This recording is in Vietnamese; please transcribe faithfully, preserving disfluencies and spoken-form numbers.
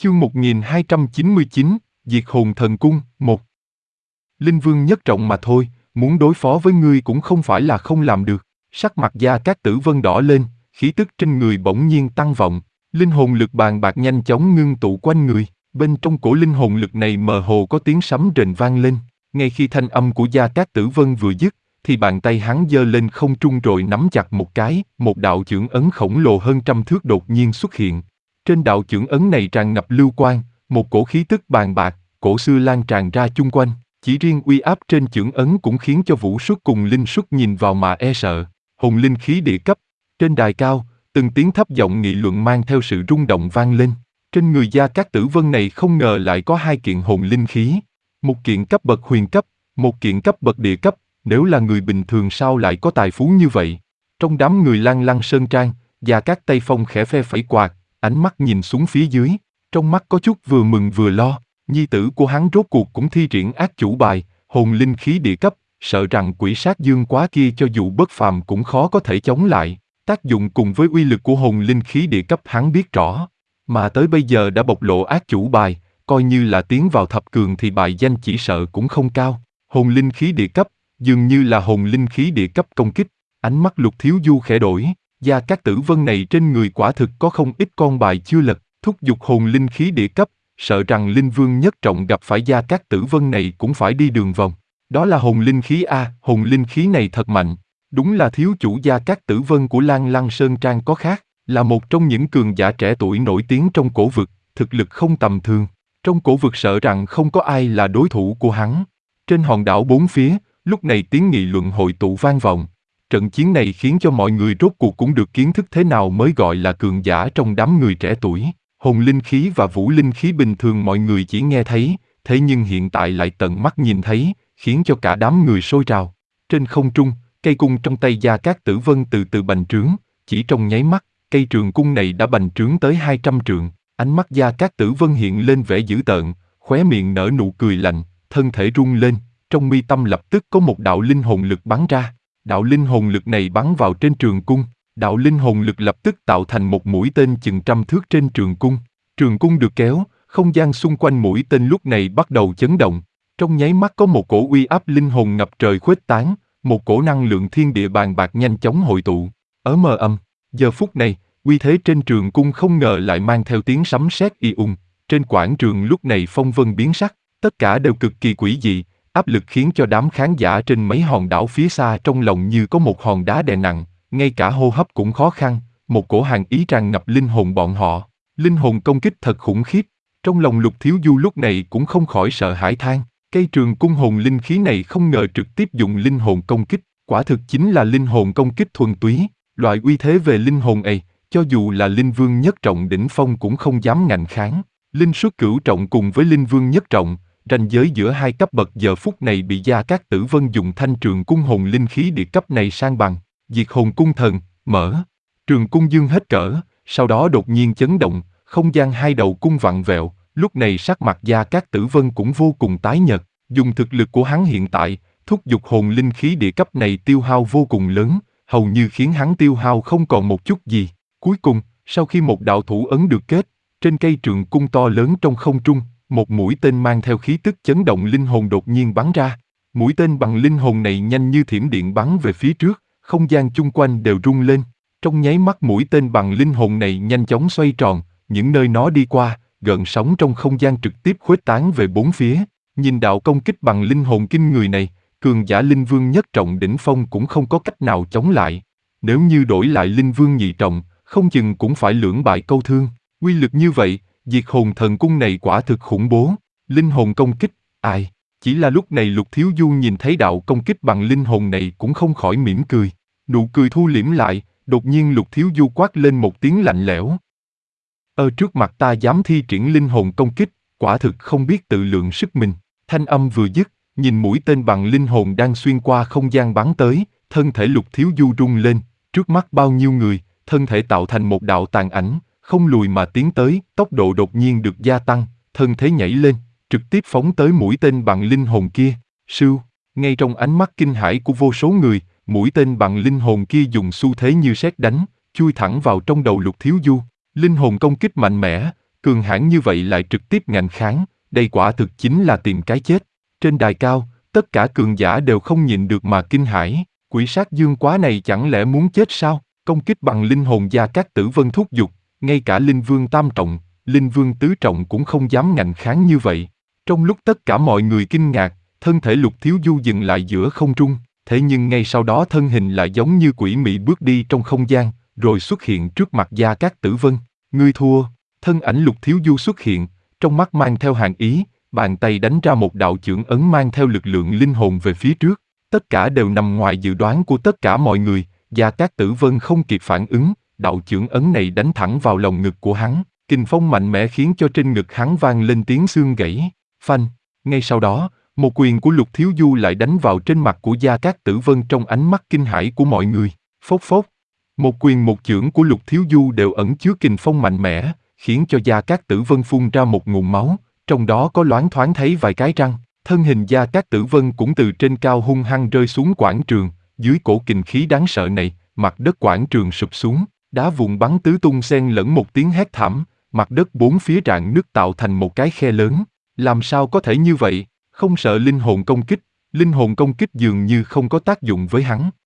Chương một nghìn hai trăm chín mươi chín, Diệt hồn thần cung, một. Linh Vương nhất trọng mà thôi, muốn đối phó với ngươi cũng không phải là không làm được. Sắc mặt Gia Cát Tử Vân đỏ lên, khí tức trên người bỗng nhiên tăng vọng, linh hồn lực bàn bạc nhanh chóng ngưng tụ quanh người. Bên trong cổ linh hồn lực này mơ hồ có tiếng sấm rền vang lên. Ngay khi thanh âm của Gia Cát Tử Vân vừa dứt, thì bàn tay hắn giơ lên không trung rồi nắm chặt một cái, một đạo chưởng ấn khổng lồ hơn trăm thước đột nhiên xuất hiện. Trên đạo chưởng ấn này tràn ngập lưu quang, một cổ khí tức bàn bạc, cổ xưa lan tràn ra chung quanh. Chỉ riêng uy áp trên chưởng ấn cũng khiến cho Vũ Xuất cùng Linh Xuất nhìn vào mà e sợ. Hồn linh khí địa cấp. Trên đài cao, từng tiếng thấp giọng nghị luận mang theo sự rung động vang lên. Trên người Gia Cát Tử Vân này không ngờ lại có hai kiện hồn linh khí. Một kiện cấp bậc huyền cấp, một kiện cấp bậc địa cấp. Nếu là người bình thường sao lại có tài phú như vậy? Trong đám người Lan Lăng Sơn Trang, Gia Cát Tây Phong khẽ phe phẩy quạt, ánh mắt nhìn xuống phía dưới, trong mắt có chút vừa mừng vừa lo. Nhi tử của hắn rốt cuộc cũng thi triển ác chủ bài, hồn linh khí địa cấp, sợ rằng quỷ sát dương quá kia cho dù bất phàm cũng khó có thể chống lại. Tác dụng cùng với uy lực của hồn linh khí địa cấp hắn biết rõ, mà tới bây giờ đã bộc lộ ác chủ bài, coi như là tiến vào thập cường thì bài danh chỉ sợ cũng không cao. Hồn linh khí địa cấp, dường như là hồn linh khí địa cấp công kích. Ánh mắt Lục Thiếu Du khẽ đổi, Gia Cát Tử Vân này trên người quả thực có không ít con bài chưa lật, thúc giục hồn linh khí địa cấp, sợ rằng Linh Vương nhất trọng gặp phải Gia Cát Tử Vân này cũng phải đi đường vòng. Đó là hồn linh khí a, hồn linh khí này thật mạnh, đúng là thiếu chủ Gia Cát Tử Vân của Lan Lăng Sơn Trang có khác, là một trong những cường giả trẻ tuổi nổi tiếng trong cổ vực, thực lực không tầm thường. Trong cổ vực sợ rằng không có ai là đối thủ của hắn. Trên hòn đảo bốn phía, lúc này tiếng nghị luận hội tụ vang vọng. Trận chiến này khiến cho mọi người rốt cuộc cũng được kiến thức thế nào mới gọi là cường giả trong đám người trẻ tuổi. Hồn linh khí và vũ linh khí bình thường mọi người chỉ nghe thấy, thế nhưng hiện tại lại tận mắt nhìn thấy, khiến cho cả đám người sôi trào. Trên không trung, cây cung trong tay Gia Cát Tử Vân từ từ bành trướng, chỉ trong nháy mắt, cây trường cung này đã bành trướng tới hai trăm trượng. Ánh mắt Gia Cát Tử Vân hiện lên vẻ dữ tợn, khóe miệng nở nụ cười lạnh, thân thể rung lên, trong mi tâm lập tức có một đạo linh hồn lực bắn ra. Đạo linh hồn lực này bắn vào trên trường cung, đạo linh hồn lực lập tức tạo thành một mũi tên chừng trăm thước trên trường cung. Trường cung được kéo, không gian xung quanh mũi tên lúc này bắt đầu chấn động. Trong nháy mắt có một cổ uy áp linh hồn ngập trời khuếch tán, một cổ năng lượng thiên địa bàn bạc nhanh chóng hội tụ. Ở mờ âm, giờ phút này, uy thế trên trường cung không ngờ lại mang theo tiếng sấm sét y ung. Trên quảng trường lúc này phong vân biến sắc, tất cả đều cực kỳ quỷ dị. Áp lực khiến cho đám khán giả trên mấy hòn đảo phía xa trong lòng như có một hòn đá đè nặng, ngay cả hô hấp cũng khó khăn, một cổ hàn ý tràn ngập linh hồn bọn họ. Linh hồn công kích thật khủng khiếp, trong lòng Lục Thiếu Du lúc này cũng không khỏi sợ hãi than, cây trường cung hồn linh khí này không ngờ trực tiếp dùng linh hồn công kích, quả thực chính là linh hồn công kích thuần túy, loại uy thế về linh hồn ấy, cho dù là Linh Vương nhất trọng đỉnh phong cũng không dám ngạnh kháng. Linh Xuất cửu trọng cùng với Linh Vương nhất trọng, ranh giới giữa hai cấp bậc giờ phút này bị Gia Cát Tử Vân dùng thanh trường cung hồn linh khí địa cấp này san bằng. Diệt hồn cung thần, mở. Trường cung dương hết cỡ, sau đó đột nhiên chấn động, không gian hai đầu cung vặn vẹo, lúc này sắc mặt Gia Cát Tử Vân cũng vô cùng tái nhợt, dùng thực lực của hắn hiện tại, thúc giục hồn linh khí địa cấp này tiêu hao vô cùng lớn, hầu như khiến hắn tiêu hao không còn một chút gì. Cuối cùng, sau khi một đạo thủ ấn được kết, trên cây trường cung to lớn trong không trung, một mũi tên mang theo khí tức chấn động linh hồn đột nhiên bắn ra. Mũi tên bằng linh hồn này nhanh như thiểm điện bắn về phía trước, không gian chung quanh đều rung lên. Trong nháy mắt mũi tên bằng linh hồn này nhanh chóng xoay tròn, những nơi nó đi qua, gợn sóng trong không gian trực tiếp khuếch tán về bốn phía. Nhìn đạo công kích bằng linh hồn kinh người này, cường giả Linh Vương nhất trọng đỉnh phong cũng không có cách nào chống lại. Nếu như đổi lại Linh Vương nhị trọng, không chừng cũng phải lưỡng bại câu thương. Uy lực như vậy, diệt hồn thần cung này quả thực khủng bố. Linh hồn công kích, ai? Chỉ là lúc này Lục Thiếu Du nhìn thấy đạo công kích bằng linh hồn này cũng không khỏi mỉm cười. Nụ cười thu liễm lại, đột nhiên Lục Thiếu Du quát lên một tiếng lạnh lẽo. Ở trước mặt ta dám thi triển linh hồn công kích, quả thực không biết tự lượng sức mình. Thanh âm vừa dứt, nhìn mũi tên bằng linh hồn đang xuyên qua không gian bắn tới, thân thể Lục Thiếu Du rung lên, trước mắt bao nhiêu người, thân thể tạo thành một đạo tàn ảnh, không lùi mà tiến tới, tốc độ đột nhiên được gia tăng, thân thế nhảy lên, trực tiếp phóng tới mũi tên bằng linh hồn kia. Sưu, ngay trong ánh mắt kinh hãi của vô số người, mũi tên bằng linh hồn kia dùng xu thế như sét đánh, chui thẳng vào trong đầu Lục Thiếu Du. Linh hồn công kích mạnh mẽ, cường hãn như vậy lại trực tiếp ngạnh kháng, đây quả thực chính là tìm cái chết. Trên đài cao, tất cả cường giả đều không nhịn được mà kinh hãi, quỷ sát dương quá này chẳng lẽ muốn chết sao? Công kích bằng linh hồn Gia Cát Tử Vân thúc giục, ngay cả linh vương tam trọng, linh vương tứ trọng cũng không dám ngạnh kháng như vậy. Trong lúc tất cả mọi người kinh ngạc, thân thể Lục Thiếu Du dừng lại giữa không trung, thế nhưng ngay sau đó thân hình lại giống như quỷ mị bước đi trong không gian, rồi xuất hiện trước mặt Gia Cát Tử Vân. Ngươi thua. Thân ảnh Lục Thiếu Du xuất hiện, trong mắt mang theo hàn ý, bàn tay đánh ra một đạo chưởng ấn mang theo lực lượng linh hồn về phía trước. Tất cả đều nằm ngoài dự đoán của tất cả mọi người, Gia Cát Tử Vân không kịp phản ứng, đạo chưởng ấn này đánh thẳng vào lồng ngực của hắn, kình phong mạnh mẽ khiến cho trên ngực hắn vang lên tiếng xương gãy. Phanh. Ngay sau đó, một quyền của Lục Thiếu Du lại đánh vào trên mặt của Gia Cát Tử Vân trong ánh mắt kinh hãi của mọi người. Phốc phốc. Một quyền một chưởng của Lục Thiếu Du đều ẩn chứa kình phong mạnh mẽ, khiến cho Gia Cát Tử Vân phun ra một ngụm máu, trong đó có loáng thoáng thấy vài cái răng. Thân hình Gia Cát Tử Vân cũng từ trên cao hung hăng rơi xuống quảng trường, dưới cổ kình khí đáng sợ này, mặt đất quảng trường sụp xuống, đá vụn bắn tứ tung xen lẫn một tiếng hét thảm, mặt đất bốn phía rạn nứt tạo thành một cái khe lớn. Làm sao có thể như vậy? Không sợ linh hồn công kích, linh hồn công kích dường như không có tác dụng với hắn.